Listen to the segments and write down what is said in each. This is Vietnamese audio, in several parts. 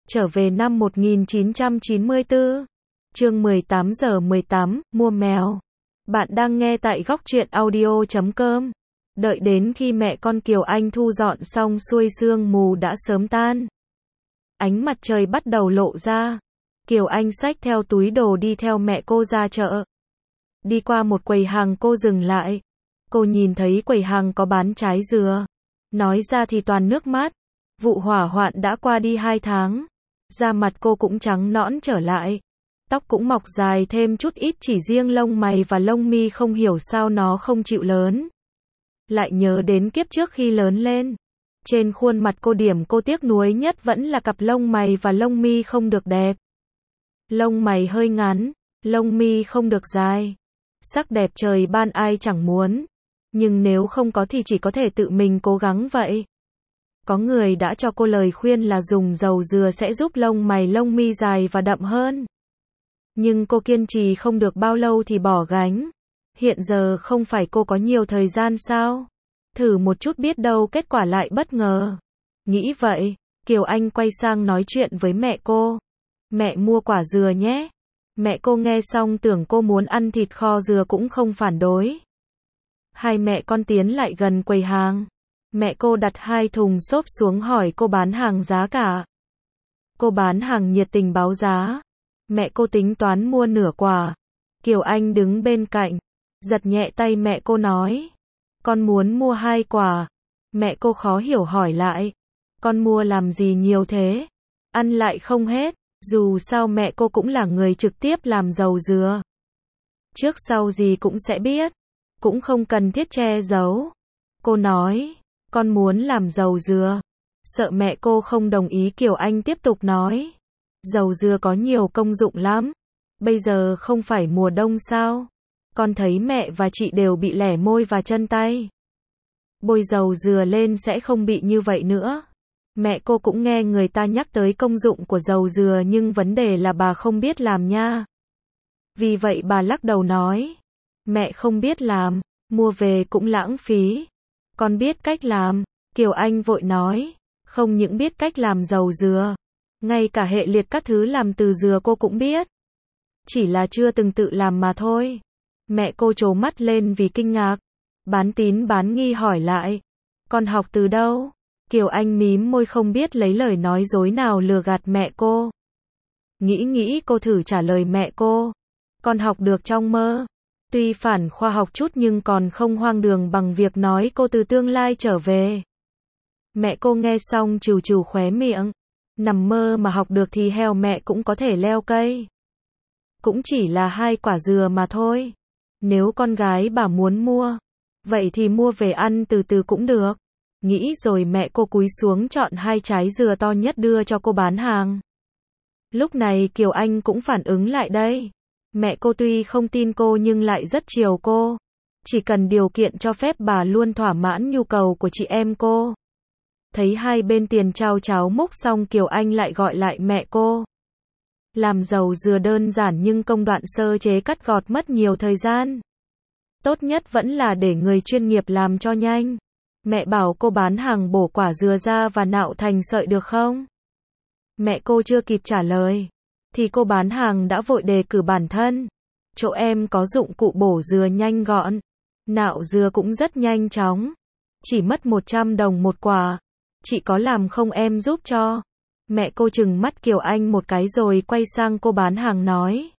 Trở về năm 1994. Chương 18 giờ 18, mua mèo. Bạn đang nghe tại góc truyện audio.com. Đợi đến khi mẹ con Kiều Anh thu dọn xong xuôi sương mù đã sớm tan. Ánh mặt trời bắt đầu lộ ra. Kiều Anh xách theo túi đồ đi theo mẹ cô ra chợ. Đi qua một quầy hàng cô dừng lại. Cô nhìn thấy quầy hàng có bán trái dừa. Nói ra thì toàn nước mắt. Vụ hỏa hoạn đã qua đi 2 tháng. Da mặt cô cũng trắng nõn trở lại. Tóc cũng mọc dài thêm chút ít, chỉ riêng lông mày và lông mi không hiểu sao nó không chịu lớn. Lại nhớ đến kiếp trước khi lớn lên. Trên khuôn mặt cô, điểm cô tiếc nuối nhất vẫn là cặp lông mày và lông mi không được đẹp. Lông mày hơi ngắn, lông mi không được dài. Sắc đẹp trời ban ai chẳng muốn. Nhưng nếu không có thì chỉ có thể tự mình cố gắng vậy. Có người đã cho cô lời khuyên là dùng dầu dừa sẽ giúp lông mày lông mi dài và đậm hơn. Nhưng cô kiên trì không được bao lâu thì bỏ gánh. Hiện giờ không phải cô có nhiều thời gian sao? Thử một chút biết đâu kết quả lại bất ngờ. Nghĩ vậy, Kiều Anh quay sang nói chuyện với mẹ cô. Mẹ mua quả dừa nhé. Mẹ cô nghe xong tưởng cô muốn ăn thịt kho dừa cũng không phản đối. Hai mẹ con tiến lại gần quầy hàng. Mẹ cô đặt 2 thùng xốp xuống hỏi cô bán hàng giá cả. Cô bán hàng nhiệt tình báo giá. Mẹ cô tính toán mua nửa quả. Kiều Anh đứng bên cạnh, giật nhẹ tay mẹ cô nói. Con muốn mua 2 quả. Mẹ cô khó hiểu hỏi lại. Con mua làm gì nhiều thế? Ăn lại không hết. Dù sao mẹ cô cũng là người trực tiếp làm dầu dừa. Trước sau gì cũng sẽ biết. Cũng không cần thiết che giấu. Cô nói. Con muốn làm dầu dừa. Sợ mẹ cô không đồng ý, Kiều Anh tiếp tục nói. Dầu dừa có nhiều công dụng lắm. Bây giờ không phải mùa đông sao? Con thấy mẹ và chị đều bị lẻ môi và chân tay. Bôi dầu dừa lên sẽ không bị như vậy nữa. Mẹ cô cũng nghe người ta nhắc tới công dụng của dầu dừa, nhưng vấn đề là bà không biết làm nha. Vì vậy bà lắc đầu nói. Mẹ không biết làm, mua về cũng lãng phí. Con biết cách làm. Kiều Anh vội nói. Không những biết cách làm dầu dừa, ngay cả hệ liệt các thứ làm từ dừa cô cũng biết. Chỉ là chưa từng tự làm mà thôi. Mẹ cô trố mắt lên vì kinh ngạc. Bán tín bán nghi hỏi lại. Con học từ đâu? Kiều Anh mím môi không biết lấy lời nói dối nào lừa gạt mẹ cô. Nghĩ cô thử trả lời mẹ cô. Con học được trong mơ. Tuy phản khoa học chút nhưng còn không hoang đường bằng việc nói cô từ tương lai trở về. Mẹ cô nghe xong trừ trừ khóe miệng. Nằm mơ mà học được thì heo mẹ cũng có thể leo cây. Cũng chỉ là 2 quả dừa mà thôi. Nếu con gái bà muốn mua, vậy thì mua về ăn từ từ cũng được. Nghĩ rồi mẹ cô cúi xuống chọn 2 trái dừa to nhất đưa cho cô bán hàng. Lúc này Kiều Anh cũng phản ứng lại đây. Mẹ cô tuy không tin cô nhưng lại rất chiều cô. Chỉ cần điều kiện cho phép bà luôn thỏa mãn nhu cầu của chị em cô. Thấy hai bên tiền trao cháo múc xong, Kiều Anh lại gọi lại mẹ cô. Làm dầu dừa đơn giản nhưng công đoạn sơ chế cắt gọt mất nhiều thời gian. Tốt nhất vẫn là để người chuyên nghiệp làm cho nhanh. Mẹ bảo cô bán hàng bổ quả dừa ra và nạo thành sợi được không? Mẹ cô chưa kịp trả lời thì cô bán hàng đã vội đề cử bản thân. Chỗ em có dụng cụ bổ dừa nhanh gọn. Nạo dừa cũng rất nhanh chóng. Chỉ mất 100 đồng một quả. Chị có làm không, em giúp cho? Mẹ cô trừng mắt Kiều Anh một cái rồi quay sang cô bán hàng nói.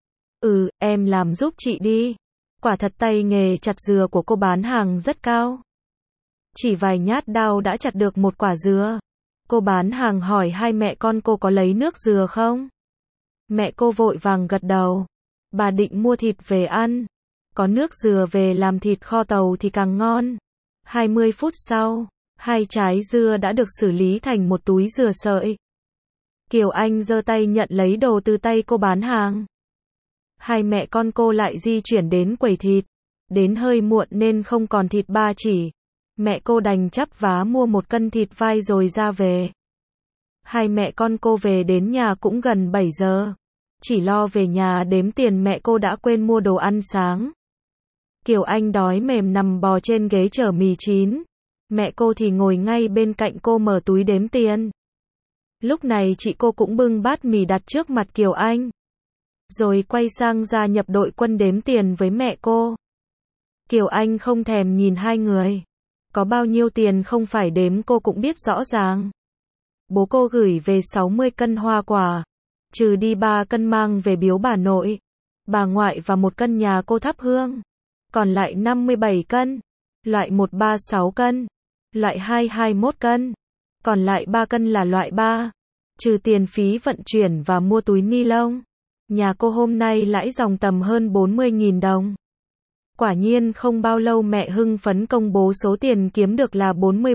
Em làm giúp chị đi. Quả thật tay nghề chặt dừa của cô bán hàng rất cao. Chỉ vài nhát đao đã chặt được một quả dừa. Cô bán hàng hỏi hai mẹ con cô có lấy nước dừa không? Mẹ cô vội vàng gật đầu. Bà định mua thịt về ăn. Có nước dừa về làm thịt kho tàu thì càng ngon. 20 phút sau, 2 trái dừa đã được xử lý thành một túi dừa sợi. Kiều Anh giơ tay nhận lấy đồ từ tay cô bán hàng. Hai mẹ con cô lại di chuyển đến quầy thịt. Đến hơi muộn nên không còn thịt ba chỉ. Mẹ cô đành chắp vá mua 1 cân thịt vai rồi ra về. Hai mẹ con cô về đến nhà cũng gần 7 giờ. Chỉ lo về nhà đếm tiền mẹ cô đã quên mua đồ ăn sáng. Kiều Anh đói mềm nằm bò trên ghế chờ mì chín. Mẹ cô thì ngồi ngay bên cạnh cô mở túi đếm tiền. Lúc này chị cô cũng bưng bát mì đặt trước mặt Kiều Anh. Rồi quay sang gia nhập đội quân đếm tiền với mẹ cô. Kiều Anh không thèm nhìn hai người. Có bao nhiêu tiền không phải đếm cô cũng biết rõ ràng. Bố cô gửi về 60 cân hoa quả. Trừ đi 3 cân mang về biếu bà nội, bà ngoại và 1 cân nhà cô thắp hương. Còn lại 57 cân. Loại 136 cân. Loại 221 cân. Còn lại 3 cân là loại 3. Trừ tiền phí vận chuyển và mua túi ni lông. Nhà cô hôm nay lãi dòng tầm hơn 40.000 đồng. Quả nhiên không bao lâu mẹ hưng phấn công bố số tiền kiếm được là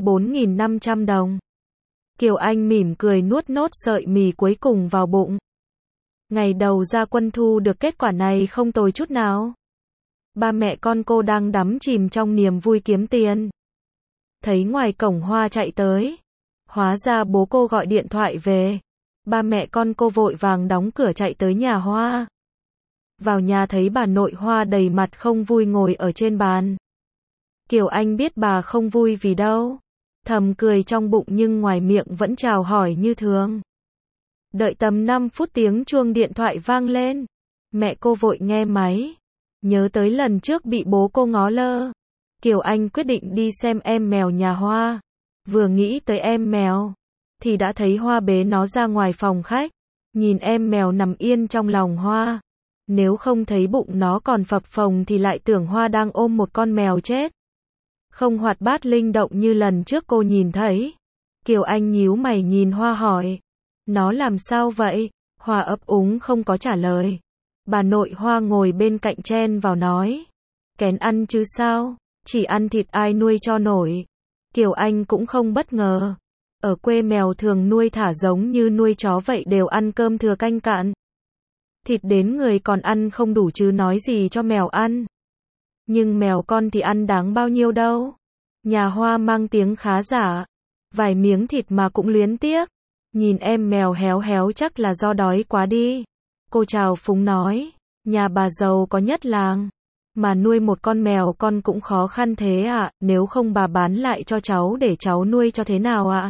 44.500 đồng. Kiều Anh mỉm cười nuốt nốt sợi mì cuối cùng vào bụng. Ngày đầu ra quân thu được kết quả này không tồi chút nào. Ba mẹ con cô đang đắm chìm trong niềm vui kiếm tiền. Thấy ngoài cổng Hoa chạy tới. Hóa ra bố cô gọi điện thoại về. Ba mẹ con cô vội vàng đóng cửa chạy tới nhà Hoa. Vào nhà thấy bà nội Hoa đầy mặt không vui ngồi ở trên bàn. Kiều Anh biết bà không vui vì đâu. Thầm cười trong bụng nhưng ngoài miệng vẫn chào hỏi như thường. Đợi tầm 5 phút tiếng chuông điện thoại vang lên. Mẹ cô vội nghe máy. Nhớ tới lần trước bị bố cô ngó lơ. Kiều Anh quyết định đi xem em mèo nhà Hoa. Vừa nghĩ tới em mèo, thì đã thấy Hoa bế nó ra ngoài phòng khách. Nhìn em mèo nằm yên trong lòng Hoa. Nếu không thấy bụng nó còn phập phồng thì lại tưởng Hoa đang ôm một con mèo chết. Không hoạt bát linh động như lần trước cô nhìn thấy. Kiều Anh nhíu mày nhìn Hoa hỏi. Nó làm sao vậy? Hoa ấp úng không có trả lời. Bà nội Hoa ngồi bên cạnh chen vào nói. Kén ăn chứ sao? Chỉ ăn thịt ai nuôi cho nổi. Kiều Anh cũng không bất ngờ. Ở quê mèo thường nuôi thả giống như nuôi chó vậy, đều ăn cơm thừa canh cạn. Thịt đến người còn ăn không đủ chứ nói gì cho mèo ăn. Nhưng mèo con thì ăn đáng bao nhiêu đâu. Nhà Hoa mang tiếng khá giả. Vài miếng thịt mà cũng luyến tiếc. Nhìn em mèo héo héo chắc là do đói quá đi. Cô chào phúng nói. Nhà bà giàu có nhất làng. Mà nuôi một con mèo con cũng khó khăn thế ạ. Nếu không bà bán lại cho cháu để cháu nuôi cho thế nào ạ?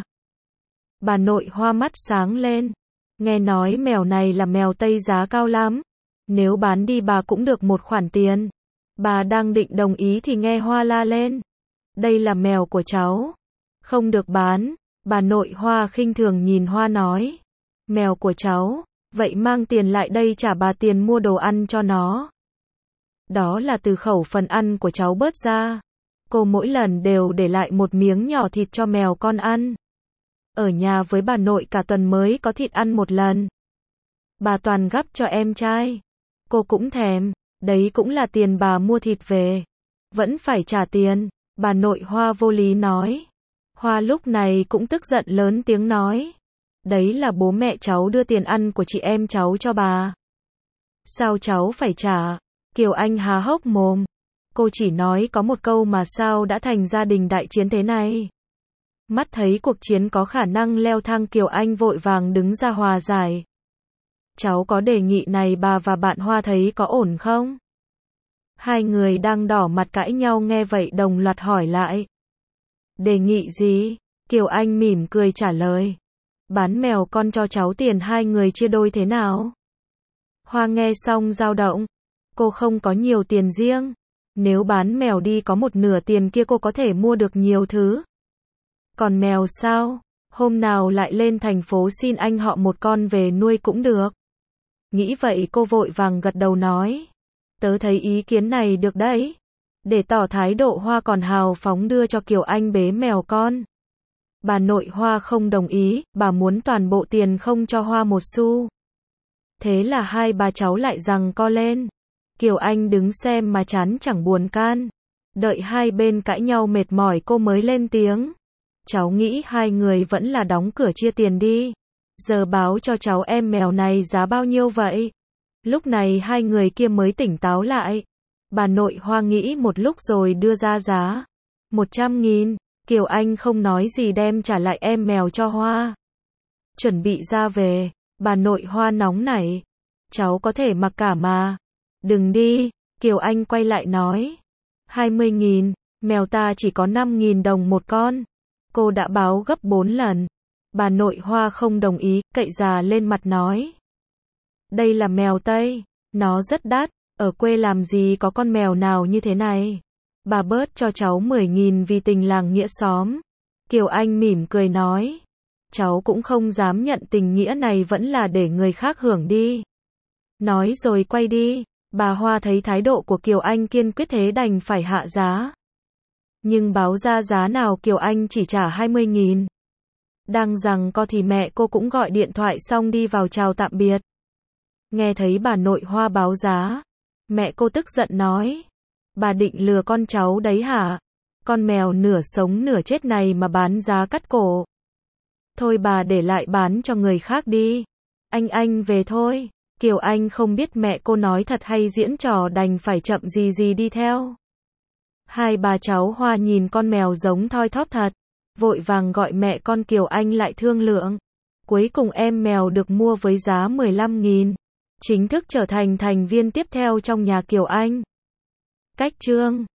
Bà nội Hoa mắt sáng lên. Nghe nói mèo này là mèo Tây giá cao lắm. Nếu bán đi bà cũng được một khoản tiền. Bà đang định đồng ý thì nghe Hoa la lên. Đây là mèo của cháu. Không được bán. Bà nội Hoa khinh thường nhìn Hoa nói. Mèo của cháu. Vậy mang tiền lại đây trả bà tiền mua đồ ăn cho nó. Đó là từ khẩu phần ăn của cháu bớt ra. Cô mỗi lần đều để lại một miếng nhỏ thịt cho mèo con ăn. Ở nhà với bà nội cả tuần mới có thịt ăn một lần. Bà toàn gắp cho em trai. Cô cũng thèm. Đấy cũng là tiền bà mua thịt về. Vẫn phải trả tiền. Bà nội Hoa vô lý nói. Hoa lúc này cũng tức giận lớn tiếng nói. Đấy là bố mẹ cháu đưa tiền ăn của chị em cháu cho bà. Sao cháu phải trả? Kiều Anh há hốc mồm. Cô chỉ nói có một câu mà sao đã thành gia đình đại chiến thế này. Mắt thấy cuộc chiến có khả năng leo thang, Kiều Anh vội vàng đứng ra hòa giải. Cháu có đề nghị này, bà và bạn Hoa thấy có ổn không? Hai người đang đỏ mặt cãi nhau nghe vậy đồng loạt hỏi lại. Đề nghị gì? Kiều Anh mỉm cười trả lời. Bán mèo con cho cháu tiền, hai người chia đôi thế nào? Hoa nghe xong dao động. Cô không có nhiều tiền riêng. Nếu bán mèo đi có một nửa tiền kia cô có thể mua được nhiều thứ. Còn mèo sao? Hôm nào lại lên thành phố xin anh họ một con về nuôi cũng được. Nghĩ vậy cô vội vàng gật đầu nói. Tớ thấy ý kiến này được đấy. Để tỏ thái độ, Hoa còn hào phóng đưa cho Kiều Anh bế mèo con. Bà nội Hoa không đồng ý, bà muốn toàn bộ tiền không cho Hoa một xu. Thế là hai bà cháu lại giằng co lên. Kiều Anh đứng xem mà chán chẳng buồn can. Đợi hai bên cãi nhau mệt mỏi cô mới lên tiếng. Cháu nghĩ hai người vẫn là đóng cửa chia tiền đi. Giờ báo cho cháu em mèo này giá bao nhiêu vậy? Lúc này hai người kia mới tỉnh táo lại. Bà nội Hoa nghĩ một lúc rồi đưa ra giá 100.000. Kiều Anh không nói gì đem trả lại em mèo cho Hoa. Chuẩn bị ra về. Bà nội Hoa nóng nảy. Cháu có thể mặc cả mà. Đừng đi. Kiều Anh quay lại nói. 20.000. Mèo ta chỉ có 5.000 đồng một con. Cô đã báo gấp 4 lần. Bà nội Hoa không đồng ý, cậy già lên mặt nói. Đây là mèo Tây, nó rất đắt, ở quê làm gì có con mèo nào như thế này. Bà bớt cho cháu 10.000 vì tình làng nghĩa xóm. Kiều Anh mỉm cười nói. Cháu cũng không dám nhận tình nghĩa này vẫn là để người khác hưởng đi. Nói rồi quay đi, bà Hoa thấy thái độ của Kiều Anh kiên quyết thế đành phải hạ giá. Nhưng báo ra giá nào Kiều Anh chỉ trả 20.000. Đang giằng co thì mẹ cô cũng gọi điện thoại xong đi vào chào tạm biệt. Nghe thấy bà nội Hoa báo giá, mẹ cô tức giận nói. Bà định lừa con cháu đấy hả? Con mèo nửa sống nửa chết này mà bán giá cắt cổ. Thôi bà để lại bán cho người khác đi. Anh về thôi. Kiều Anh không biết mẹ cô nói thật hay diễn trò đành phải chậm gì đi theo. Hai bà cháu Hoa nhìn con mèo giống thoi thóp thật. Vội vàng gọi mẹ con Kiều Anh lại thương lượng. Cuối cùng em mèo được mua với giá 15.000. Chính thức trở thành thành viên tiếp theo trong nhà Kiều Anh. Cách chương